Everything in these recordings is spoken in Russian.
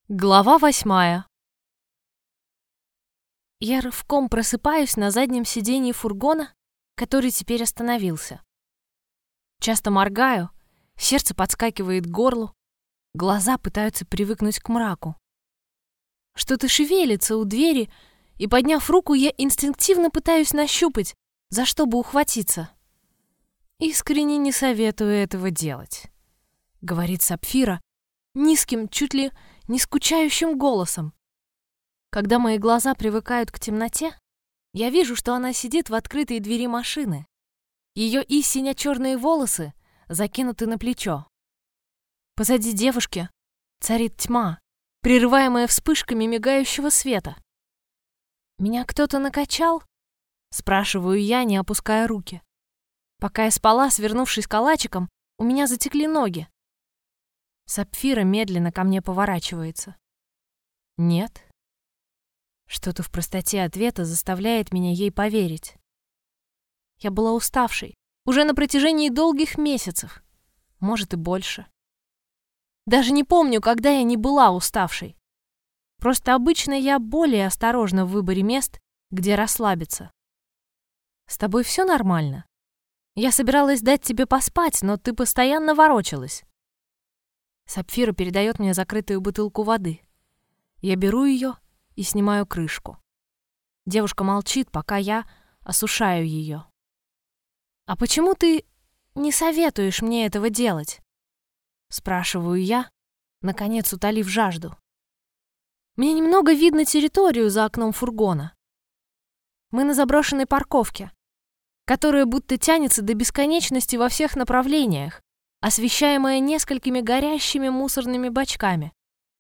Глава 8. Я рывком просыпаюсь на заднем сидении фургона, который теперь остановился. Часто моргаю, сердце подскакивает к горлу, глаза пытаются привыкнуть к мраку. Что-то шевелится у двери, и, подняв руку, я инстинктивно пытаюсь нащупать, за что бы ухватиться. «Искренне не советую этого делать», — говорит Сапфира низким, чуть ли не скучающим голосом. Когда мои глаза привыкают к темноте, я вижу, что она сидит в открытой двери машины. Ее истинно черные волосы закинуты на плечо. Позади девушки царит тьма, прерываемая вспышками мигающего света. «Меня кто-то накачал?» — спрашиваю я, не опуская руки. Пока я спала, свернувшись калачиком, у меня затекли ноги. Сапфира медленно ко мне поворачивается. «Нет». Что-то в простоте ответа заставляет меня ей поверить. Я была уставшей уже на протяжении долгих месяцев, может и больше. Даже не помню, когда я не была уставшей. Просто обычно я более осторожна в выборе мест, где расслабиться. «С тобой все нормально? Я собиралась дать тебе поспать, но ты постоянно ворочалась». Сапфира передает мне закрытую бутылку воды. Я беру ее и снимаю крышку. Девушка молчит, пока я осушаю ее. «А почему ты не советуешь мне этого делать?» Спрашиваю я, наконец утолив жажду. Мне немного видно территорию за окном фургона. Мы на заброшенной парковке, которая будто тянется до бесконечности во всех направлениях, освещаемая несколькими горящими мусорными бачками.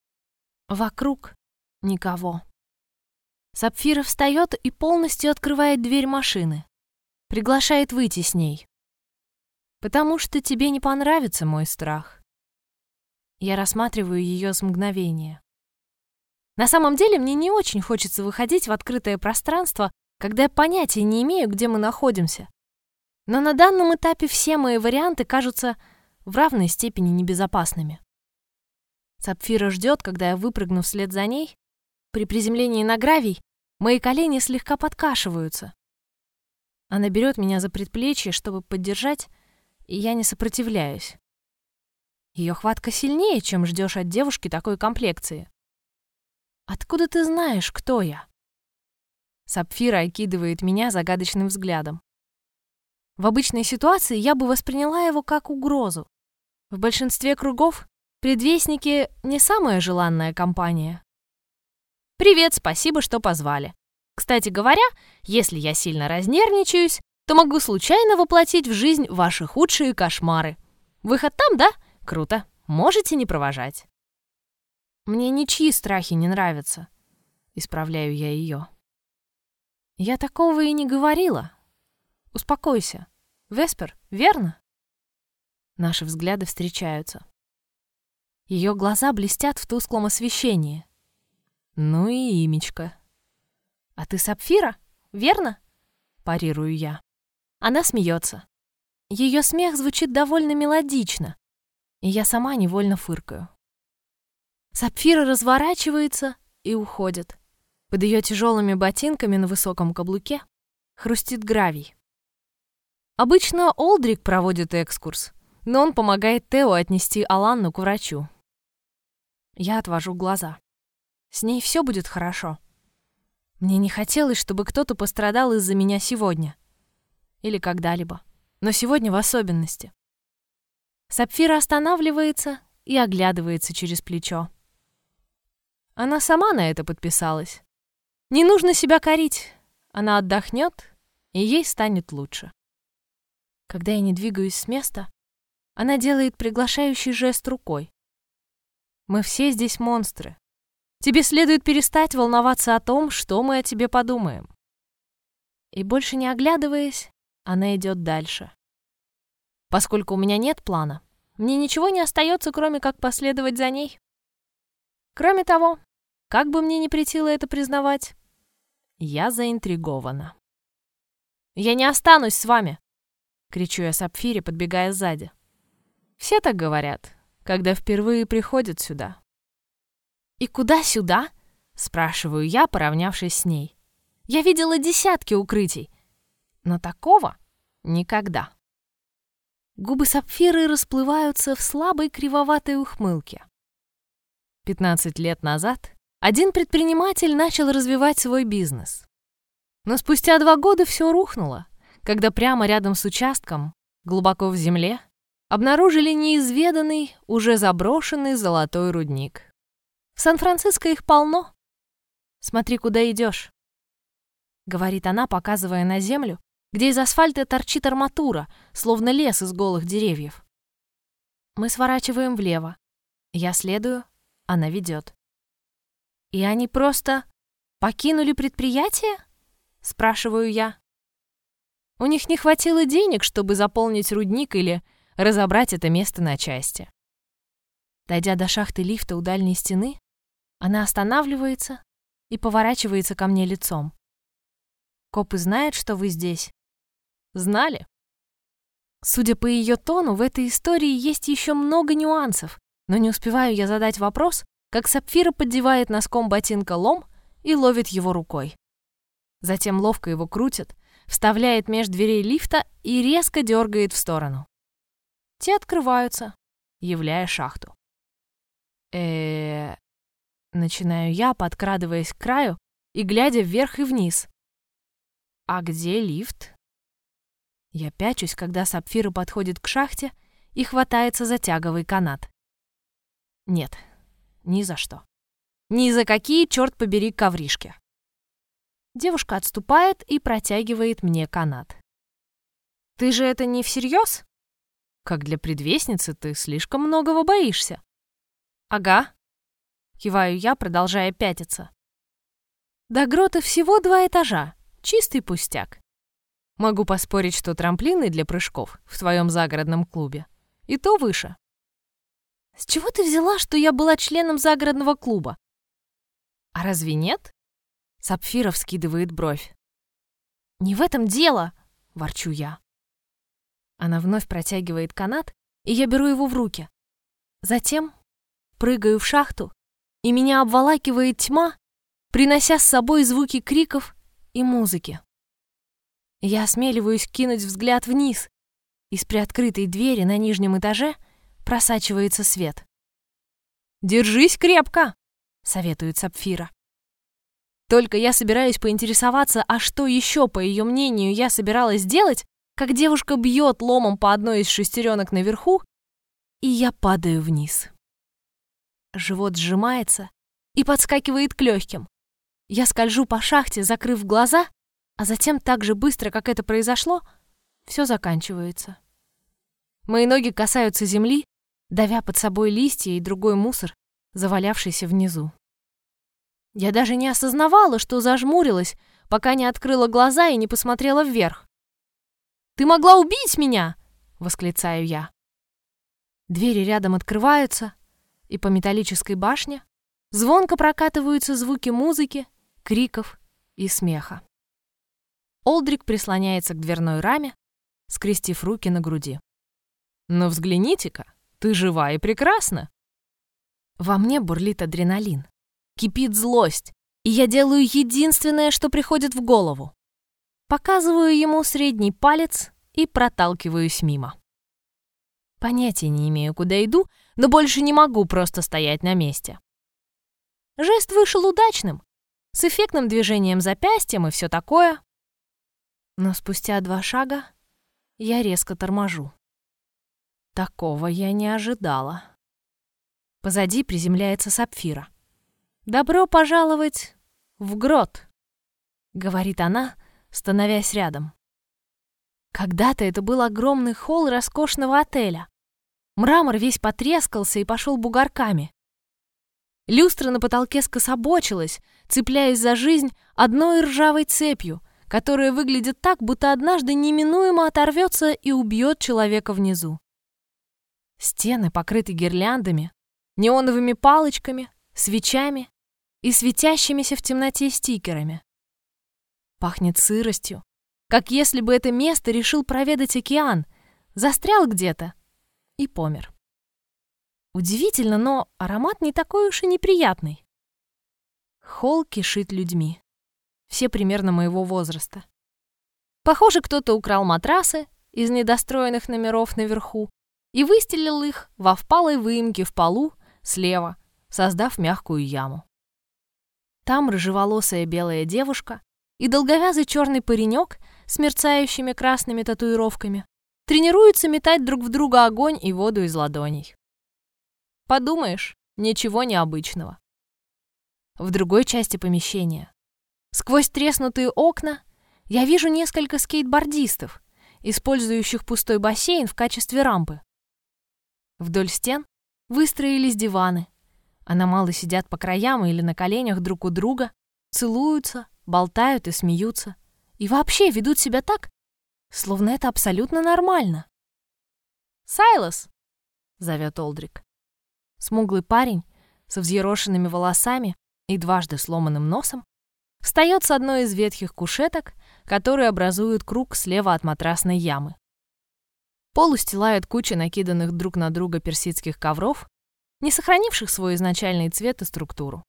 Вокруг никого. Сапфира встает и полностью открывает дверь машины. Приглашает выйти с ней. «Потому что тебе не понравится мой страх». Я рассматриваю ее с мгновения. На самом деле мне не очень хочется выходить в открытое пространство, когда я понятия не имею, где мы находимся. Но на данном этапе все мои варианты кажутся в равной степени небезопасными. Сапфира ждет, когда я выпрыгну вслед за ней. При приземлении на гравий мои колени слегка подкашиваются. Она берет меня за предплечье, чтобы поддержать, и я не сопротивляюсь. Ее хватка сильнее, чем ждешь от девушки такой комплекции. «Откуда ты знаешь, кто я?» Сапфира окидывает меня загадочным взглядом. В обычной ситуации я бы восприняла его как угрозу. В большинстве кругов предвестники не самая желанная компания. «Привет, спасибо, что позвали. Кстати говоря, если я сильно разнервничаюсь, то могу случайно воплотить в жизнь ваши худшие кошмары. Выход там, да? Круто. Можете не провожать». «Мне ничьи страхи не нравятся», — исправляю я ее. «Я такого и не говорила. Успокойся. Веспер, верно?» Наши взгляды встречаются. Ее глаза блестят в тусклом освещении. Ну и имечко. «А ты Сапфира, верно?» — парирую я. Она смеется. Ее смех звучит довольно мелодично, и я сама невольно фыркаю. Сапфира разворачивается и уходит. Под ее тяжелыми ботинками на высоком каблуке хрустит гравий. Обычно Олдрик проводит экскурс, но он помогает Тео отнести Аланну к врачу. Я отвожу глаза. С ней все будет хорошо. Мне не хотелось, чтобы кто-то пострадал из-за меня сегодня. Или когда-либо. Но сегодня в особенности. Сапфира останавливается и оглядывается через плечо. Она сама на это подписалась. Не нужно себя корить. Она отдохнет, и ей станет лучше. Когда я не двигаюсь с места, она делает приглашающий жест рукой. «Мы все здесь монстры. Тебе следует перестать волноваться о том, что мы о тебе подумаем». И больше не оглядываясь, она идет дальше. Поскольку у меня нет плана, мне ничего не остается, кроме как последовать за ней. Кроме того, как бы мне ни претило это признавать, я заинтригована. «Я не останусь с вами!» — кричу я Сапфире, подбегая сзади. Все так говорят, когда впервые приходят сюда. «И куда сюда?» — спрашиваю я, поравнявшись с ней. «Я видела десятки укрытий, но такого никогда». Губы Сапфиры расплываются в слабой кривоватой ухмылке. 15 лет назад один предприниматель начал развивать свой бизнес. Но спустя 2 года все рухнуло, когда прямо рядом с участком, глубоко в земле, обнаружили неизведанный, уже заброшенный золотой рудник. В Сан-Франциско их полно. Смотри, куда идешь, говорит она, показывая на землю, где из асфальта торчит арматура, словно лес из голых деревьев. Мы сворачиваем влево. Я следую, она ведет. И они просто покинули предприятие? Спрашиваю я. У них не хватило денег, чтобы заполнить рудник или разобрать это место на части. Дойдя до шахты лифта у дальней стены, она останавливается и поворачивается ко мне лицом. «Копы знают, что вы здесь?» «Знали». Судя по ее тону, в этой истории есть еще много нюансов, но не успеваю я задать вопрос, как Сапфира поддевает носком ботинка лом и ловит его рукой. Затем ловко его крутит, вставляет меж дверей лифта и резко дергает в сторону. Те открываются, являя шахту. Начинаю я, подкрадываясь к краю и глядя вверх и вниз. «А где лифт?» Я пячусь, когда Сапфира подходит к шахте и хватается за тяговый канат. Нет, ни за что. Ни за какие, черт побери, ковришки. Девушка отступает и протягивает мне канат. «Ты же это не всерьез? Как для предвестницы ты слишком многого боишься». «Ага», — киваю я, продолжая пятиться. До грота всего 2 этажа, чистый пустяк. Могу поспорить, что трамплины для прыжков в твоем загородном клубе и то выше. С чего ты взяла, что я была членом загородного клуба? А разве нет? Сапфира вскидывает бровь. Не в этом дело, ворчу я. Она вновь протягивает канат, и я беру его в руки. Затем прыгаю в шахту, и меня обволакивает тьма, принося с собой звуки криков и музыки. Я осмеливаюсь кинуть взгляд вниз. Из приоткрытой двери на нижнем этаже просачивается свет. «Держись крепко!» — советует Сапфира. Только я собираюсь поинтересоваться, а что еще, по ее мнению, я собиралась делать, как девушка бьет ломом по одной из шестеренок наверху, и я падаю вниз. Живот сжимается и подскакивает к легким. Я скольжу по шахте, закрыв глаза, а затем так же быстро, как это произошло, все заканчивается. Мои ноги касаются земли, давя под собой листья и другой мусор, завалявшийся внизу. Я даже не осознавала, что зажмурилась, пока не открыла глаза и не посмотрела вверх. «Ты могла убить меня!» — восклицаю я. Двери рядом открываются, и по металлической башне звонко прокатываются звуки музыки, криков и смеха. Олдрик прислоняется к дверной раме, скрестив руки на груди. «Но взгляните-ка, ты жива и прекрасна!» Во мне бурлит адреналин, кипит злость, и я делаю единственное, что приходит в голову. Показываю ему средний палец и проталкиваюсь мимо. Понятия не имею, куда иду, но больше не могу просто стоять на месте. Жест вышел удачным, с эффектным движением запястьем и все такое. Но спустя 2 шага я резко торможу. Такого я не ожидала. Позади приземляется Сапфира. «Добро пожаловать в грот», — говорит она, становясь рядом. Когда-то это был огромный холл роскошного отеля. Мрамор весь потрескался и пошел бугорками. Люстра на потолке скособочилась, цепляясь за жизнь одной ржавой цепью, которая выглядит так, будто однажды неминуемо оторвется и убьет человека внизу. Стены покрыты гирляндами, неоновыми палочками, свечами и светящимися в темноте стикерами. Пахнет сыростью, как если бы это место решил проведать океан, застрял где-то и помер. Удивительно, но аромат не такой уж и неприятный. Холл кишит людьми. Все примерно моего возраста. Похоже, кто-то украл матрасы из недостроенных номеров наверху и выстелил их во впалой выемке в полу слева, создав мягкую яму. Там рыжеволосая белая девушка и долговязый черный паренек с мерцающими красными татуировками тренируются метать друг в друга огонь и воду из ладоней. Подумаешь, ничего необычного. В другой части помещения, сквозь треснутые окна, я вижу несколько скейтбордистов, использующих пустой бассейн в качестве рампы. Вдоль стен выстроились диваны. Аномалы сидят по краям или на коленях друг у друга, целуются, болтают и смеются. И вообще ведут себя так, словно это абсолютно нормально. «Сайлас!» — зовет Олдрик. Смуглый парень со взъерошенными волосами и дважды сломанным носом встает с одной из ветхих кушеток, которые образуют круг слева от матрасной ямы. Пол устилает куча накиданных друг на друга персидских ковров, не сохранивших свой изначальный цвет и структуру.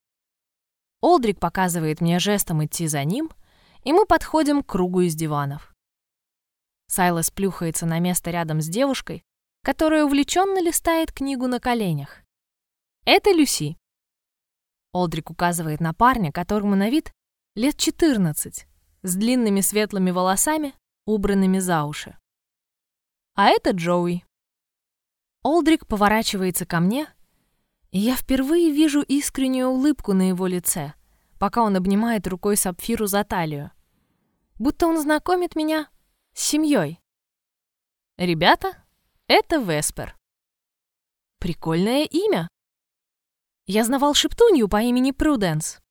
Олдрик показывает мне жестом идти за ним, и мы подходим к кругу из диванов. Сайлас плюхается на место рядом с девушкой, которая увлеченно листает книгу на коленях. Это Люси. Олдрик указывает на парня, которому на вид лет 14, с длинными светлыми волосами, убранными за уши. А это Джоуи. Олдрик поворачивается ко мне, и я впервые вижу искреннюю улыбку на его лице, пока он обнимает рукой Сапфиру за талию. Будто он знакомит меня с семьей. Ребята, это Веспер. Прикольное имя. Я знавал шептунью по имени Пруденс.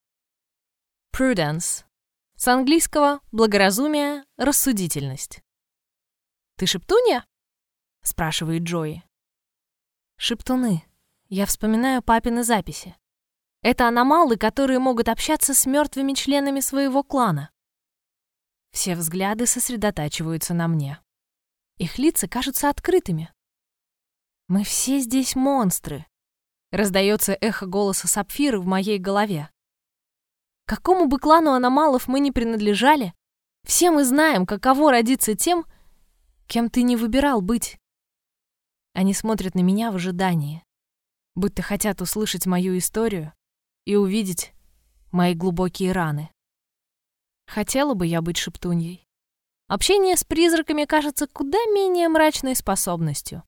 Prudence. С английского «благоразумие», «рассудительность». «Ты шептунья?» — спрашивает Джои. Шептуны. Я вспоминаю папины записи. Это аномалы, которые могут общаться с мертвыми членами своего клана. Все взгляды сосредотачиваются на мне. Их лица кажутся открытыми. «Мы все здесь монстры», — раздается эхо голоса Сапфиры в моей голове. Какому бы клану аномалов мы ни принадлежали, все мы знаем, каково родиться тем, кем ты не выбирал быть. Они смотрят на меня в ожидании, будто хотят услышать мою историю и увидеть мои глубокие раны. Хотела бы я быть шептуньей. Общение с призраками кажется куда менее мрачной способностью.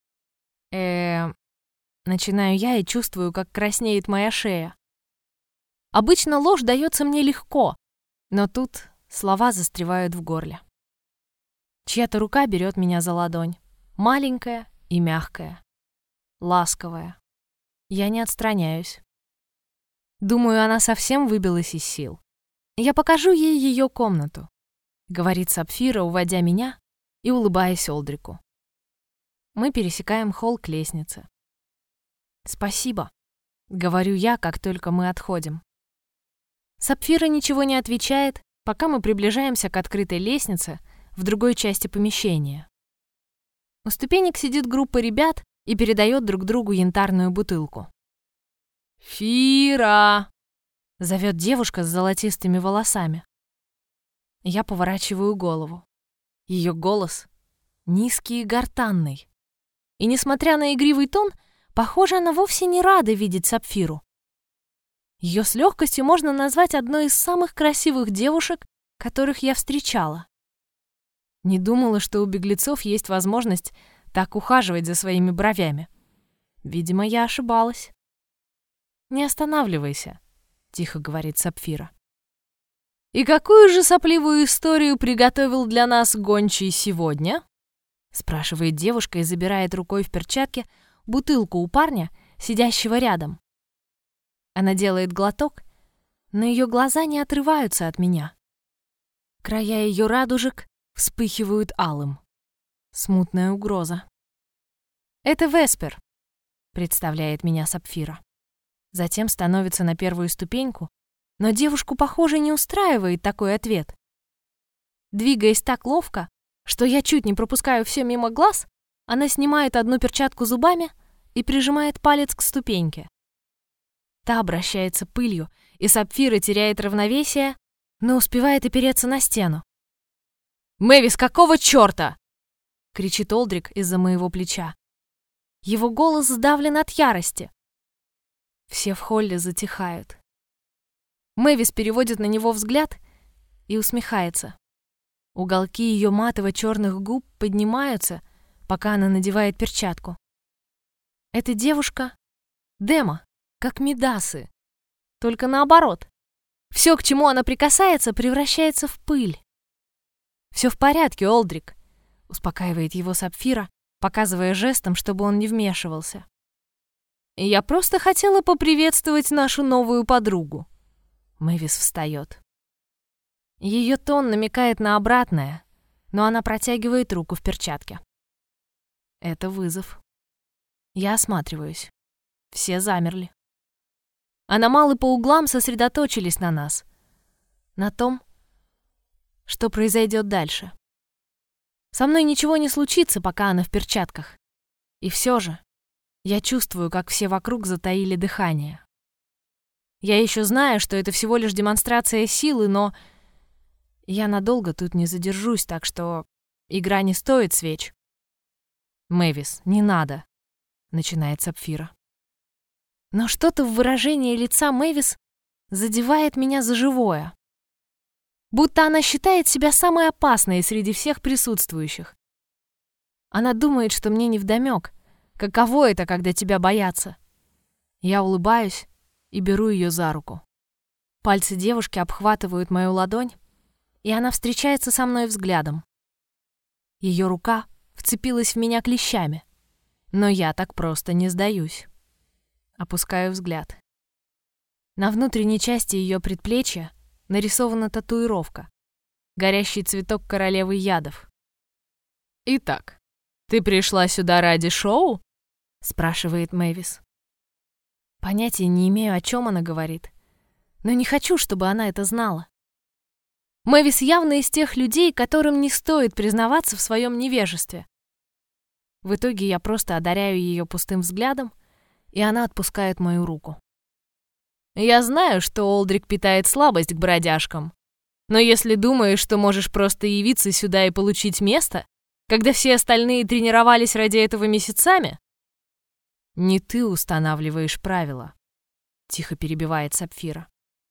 Начинаю я и чувствую, как краснеет моя шея. Обычно ложь дается мне легко, но тут слова застревают в горле. Чья-то рука берет меня за ладонь, маленькая и мягкая, ласковая. Я не отстраняюсь. Думаю, она совсем выбилась из сил. Я покажу ей ее комнату, говорит Сапфира, уводя меня и улыбаясь Олдрику. Мы пересекаем холл к лестнице. «Спасибо», — говорю я, как только мы отходим. Сапфира ничего не отвечает, пока мы приближаемся к открытой лестнице в другой части помещения. У ступенек сидит группа ребят и передает друг другу янтарную бутылку. «Фира!» — зовет девушка с золотистыми волосами. Я поворачиваю голову. Ее голос низкий и гортанный. И, несмотря на игривый тон, похоже, она вовсе не рада видеть Сапфиру. Ее с легкостью можно назвать одной из самых красивых девушек, которых я встречала. Не думала, что у беглецов есть возможность так ухаживать за своими бровями. Видимо, я ошибалась. «Не останавливайся», — тихо говорит Сапфира. «И какую же сопливую историю приготовил для нас гончий сегодня?» — спрашивает девушка и забирает рукой в перчатке бутылку у парня, сидящего рядом. Она делает глоток, но ее глаза не отрываются от меня. Края ее радужек вспыхивают алым. Смутная угроза. «Это Веспер», — представляет меня Сапфира. Затем становится на первую ступеньку, но девушку, похоже, не устраивает такой ответ. Двигаясь так ловко, что я чуть не пропускаю все мимо глаз, она снимает одну перчатку зубами и прижимает палец к ступеньке. Та обращается пылью, и Сапфира теряет равновесие, но успевает опереться на стену. «Мэвис, какого чёрта?» — кричит Олдрик из-за моего плеча. Его голос сдавлен от ярости. Все в холле затихают. Мэвис переводит на него взгляд и усмехается. Уголки ее матово-черных губ поднимаются, пока она надевает перчатку. Эта девушка — Дема, как Мидасы, только наоборот. Все, к чему она прикасается, превращается в пыль. «Все в порядке, Олдрик», — успокаивает его Сапфира, показывая жестом, чтобы он не вмешивался. «Я просто хотела поприветствовать нашу новую подругу». Мэвис встает. Ее тон намекает на обратное, но она протягивает руку в перчатке. Это вызов. Я осматриваюсь. Все замерли. Аномалы по углам сосредоточились на нас. На том, что произойдет дальше. Со мной ничего не случится, пока она в перчатках. И все же я чувствую, как все вокруг затаили дыхание. Я еще знаю, что это всего лишь демонстрация силы, но я надолго тут не задержусь, так что игра не стоит свеч. «Мэвис, не надо», — начинает Сапфира. Но что-то в выражении лица Мэвис задевает меня за живое. Будто она считает себя самой опасной среди всех присутствующих. Она думает, что мне невдомёк, каково это, когда тебя боятся. Я улыбаюсь и беру ее за руку. Пальцы девушки обхватывают мою ладонь, и она встречается со мной взглядом. Ее рука вцепилась в меня клещами, но я так просто не сдаюсь. Опускаю взгляд. На внутренней части ее предплечья нарисована татуировка. Горящий цветок королевы ядов. «Итак, ты пришла сюда ради шоу?» — спрашивает Мэвис. Понятия не имею, о чем она говорит, но не хочу, чтобы она это знала. Мэвис явно из тех людей, которым не стоит признаваться в своем невежестве. В итоге я просто одаряю ее пустым взглядом, и она отпускает мою руку. «Я знаю, что Олдрик питает слабость к бродяжкам, но если думаешь, что можешь просто явиться сюда и получить место, когда все остальные тренировались ради этого месяцами...» «Не ты устанавливаешь правила», — тихо перебивает Сапфира.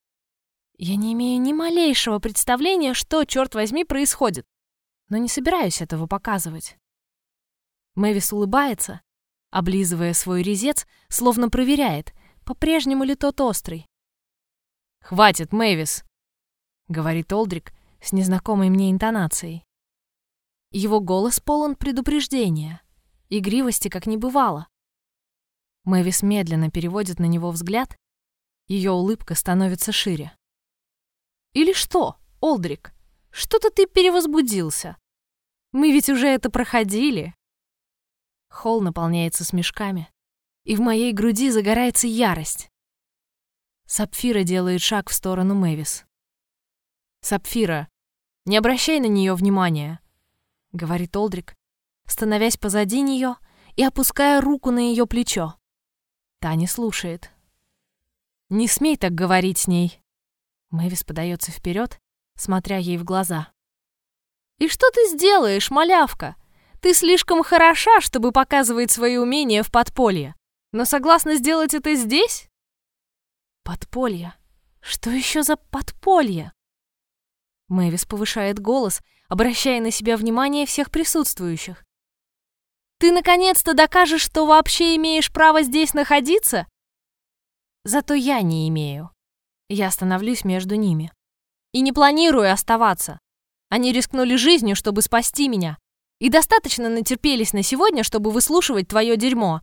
Я не имею ни малейшего представления, что, черт возьми, происходит, но не собираюсь этого показывать. Мэвис улыбается, облизывая свой резец, словно проверяет, по-прежнему ли тот острый. «Хватит, Мэвис», — говорит Олдрик с незнакомой мне интонацией. Его голос полон предупреждения, игривости как не бывало. Мэвис медленно переводит на него взгляд, ее улыбка становится шире. «Или что, Олдрик, что-то ты перевозбудился? Мы ведь уже это проходили». Холл наполняется смешками, и в моей груди загорается ярость. Сапфира делает шаг в сторону Мэвис. «Сапфира, не обращай на нее внимания», — говорит Олдрик, становясь позади нее и опуская руку на ее плечо. Та не слушает. «Не смей так говорить с ней!» Мэвис подается вперед, смотря ей в глаза. «И что ты сделаешь, малявка? Ты слишком хороша, чтобы показывать свои умения в подполье. Но согласна сделать это здесь?» «Подполье? Что еще за подполье?» Мэвис повышает голос, обращая на себя внимание всех присутствующих. «Ты наконец-то докажешь, что вообще имеешь право здесь находиться?» Зато я не имею. Я становлюсь между ними. И не планирую оставаться. Они рискнули жизнью, чтобы спасти меня. И достаточно натерпелись на сегодня, чтобы выслушивать твое дерьмо.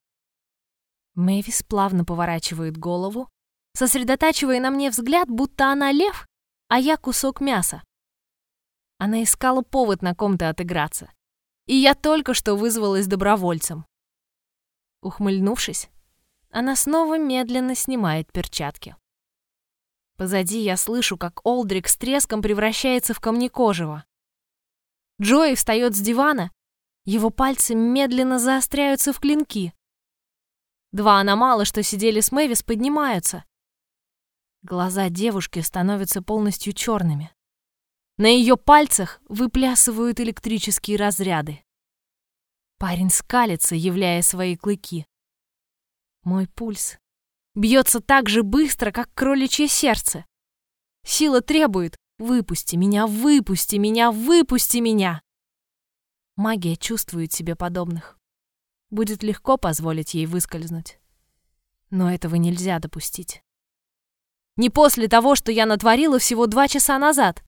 Мэвис плавно поворачивает голову, сосредотачивая на мне взгляд, будто она лев, а я кусок мяса. Она искала повод на ком-то отыграться. И я только что вызвалась добровольцем. Ухмыльнувшись, она снова медленно снимает перчатки. Позади я слышу, как Олдрик с треском превращается в камнекожего. Джои встает с дивана, его пальцы медленно заостряются в клинки. Два аномала, что сидели с Мэвис, поднимаются, Глаза девушки становятся полностью черными. На ее пальцах выплясывают электрические разряды. Парень скалится, являя свои клыки. Мой пульс бьется так же быстро, как кроличье сердце. Сила требует: «Выпусти меня, выпусти меня, выпусти меня!» Магия чувствует себе подобных. Будет легко позволить ей выскользнуть. Но этого нельзя допустить. Не после того, что я натворила всего 2 часа назад.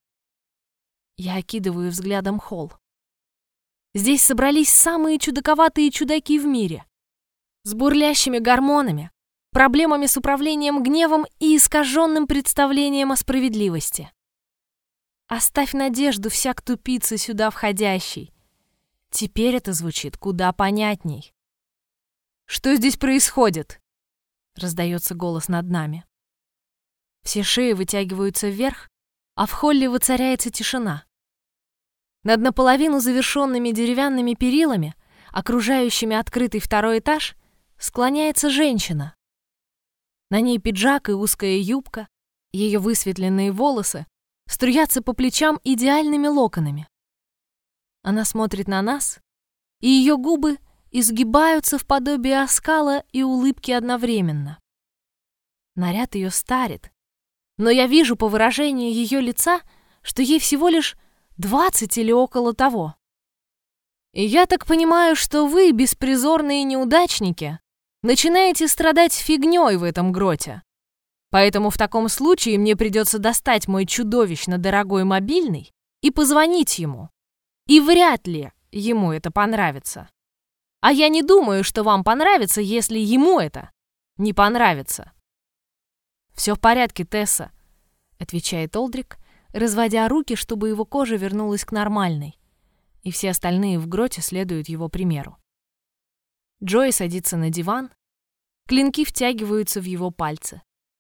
Я окидываю взглядом холл. Здесь собрались самые чудаковатые чудаки в мире. С бурлящими гормонами, проблемами с управлением гневом и искаженным представлением о справедливости. Оставь надежду всяк тупица сюда входящий. Теперь это звучит куда понятней. «Что здесь происходит?» — раздается голос над нами. Все шеи вытягиваются вверх, а в холле воцаряется тишина. Над наполовину завершенными деревянными перилами, окружающими открытый 2-й этаж, склоняется женщина. На ней пиджак и узкая юбка, ее высветленные волосы струятся по плечам идеальными локонами. Она смотрит на нас, и ее губы изгибаются в подобие оскала и улыбки одновременно. Наряд ее старит, но я вижу по выражению ее лица, что ей всего лишь 20 или около того. И я так понимаю, что вы, беспризорные неудачники, начинаете страдать фигней в этом гроте. Поэтому в таком случае мне придется достать мой чудовищно дорогой мобильный и позвонить ему. И вряд ли ему это понравится. А я не думаю, что вам понравится, если ему это не понравится. «Все в порядке, Тесса», — отвечает Олдрик, разводя руки, чтобы его кожа вернулась к нормальной, и все остальные в гроте следуют его примеру. Джой садится на диван, клинки втягиваются в его пальцы.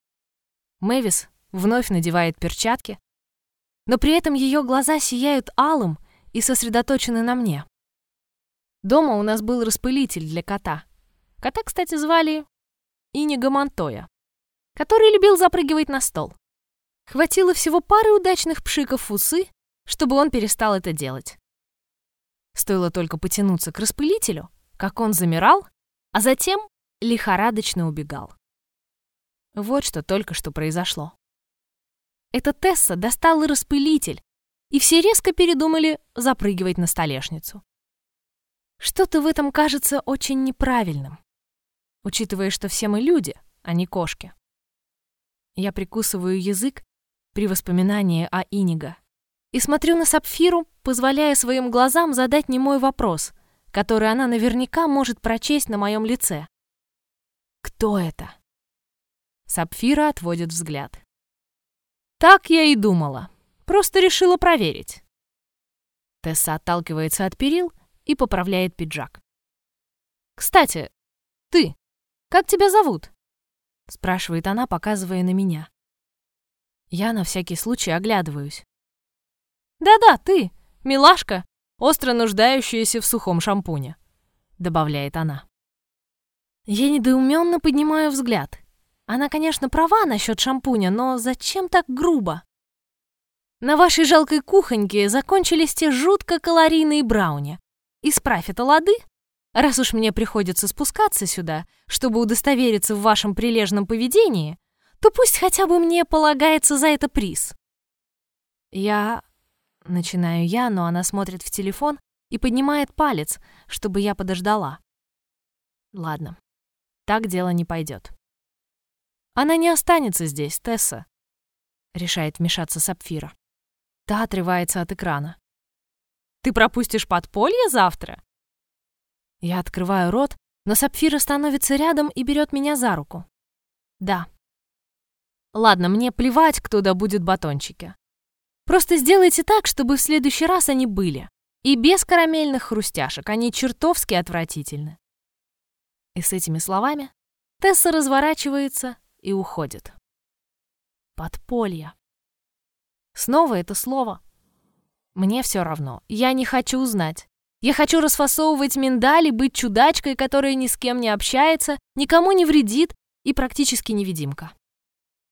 Мэвис вновь надевает перчатки, но при этом ее глаза сияют алым и сосредоточены на мне. Дома у нас был распылитель для кота. Кота, кстати, звали Иниго Монтоя, который любил запрыгивать на стол. Хватило всего пары удачных пшиков в усы, чтобы он перестал это делать. Стоило только потянуться к распылителю, как он замирал, а затем лихорадочно убегал. Вот что только что произошло. Эта Тесса достала распылитель, и все резко передумали запрыгивать на столешницу. Что-то в этом кажется очень неправильным, учитывая, что все мы люди, а не кошки. Я прикусываю язык при воспоминании о Иниго и смотрю на Сапфиру, позволяя своим глазам задать немой вопрос, который она наверняка может прочесть на моем лице. «Кто это?» Сапфира отводит взгляд. «Так я и думала. Просто решила проверить». Тесса отталкивается от перил и поправляет пиджак. «Кстати, ты, как тебя зовут?» спрашивает она, показывая на меня. Я на всякий случай оглядываюсь. «Да-да, ты, милашка, остро нуждающаяся в сухом шампуне», добавляет она. Я недоуменно поднимаю взгляд. Она, конечно, права насчет шампуня, но зачем так грубо? На вашей жалкой кухоньке закончились те жутко калорийные брауни. Исправь это, лады? Раз уж мне приходится спускаться сюда, чтобы удостовериться в вашем прилежном поведении, то пусть хотя бы мне полагается за это приз. Начинаю я, но она смотрит в телефон и поднимает палец, чтобы я подождала. Ладно, так дело не пойдет. Она не останется здесь, Тесса, решает вмешаться Сапфира. Та отрывается от экрана. Ты пропустишь подполье завтра? Я открываю рот, но Сапфира становится рядом и берет меня за руку. Да. Ладно, мне плевать, кто добудет батончики. Просто сделайте так, чтобы в следующий раз они были. И без карамельных хрустяшек, они чертовски отвратительны. И с этими словами Тесса разворачивается и уходит. Подполье. Снова это слово. Мне все равно. Я не хочу знать. Я хочу расфасовывать миндали, быть чудачкой, которая ни с кем не общается, никому не вредит и практически невидимка.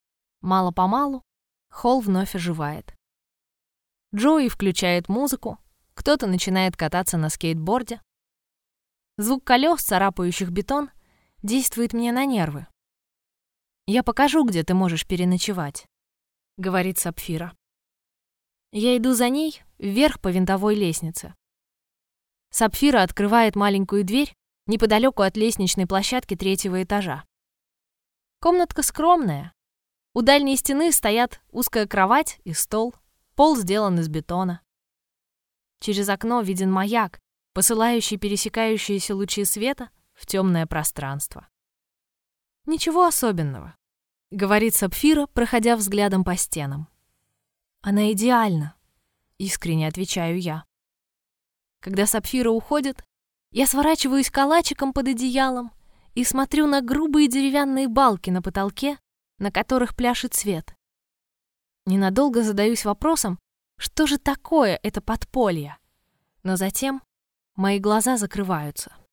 Мало-помалу холл вновь оживает. Джои включает музыку, кто-то начинает кататься на скейтборде. Звук колес, царапающих бетон, действует мне на нервы. «Я покажу, где ты можешь переночевать», — говорит Сапфира. Я иду за ней вверх по винтовой лестнице. Сапфира открывает маленькую дверь неподалеку от лестничной площадки 3-го этажа. Комнатка скромная. У дальней стены стоят узкая кровать и стол, пол сделан из бетона. Через окно виден маяк, посылающий пересекающиеся лучи света в темное пространство. «Ничего особенного», — говорит Сапфира, проходя взглядом по стенам. «Она идеальна», — искренне отвечаю я. Когда Сапфира уходит, я сворачиваюсь калачиком под одеялом и смотрю на грубые деревянные балки на потолке, на которых пляшет свет. Ненадолго задаюсь вопросом, что же такое это подполье, но затем мои глаза закрываются.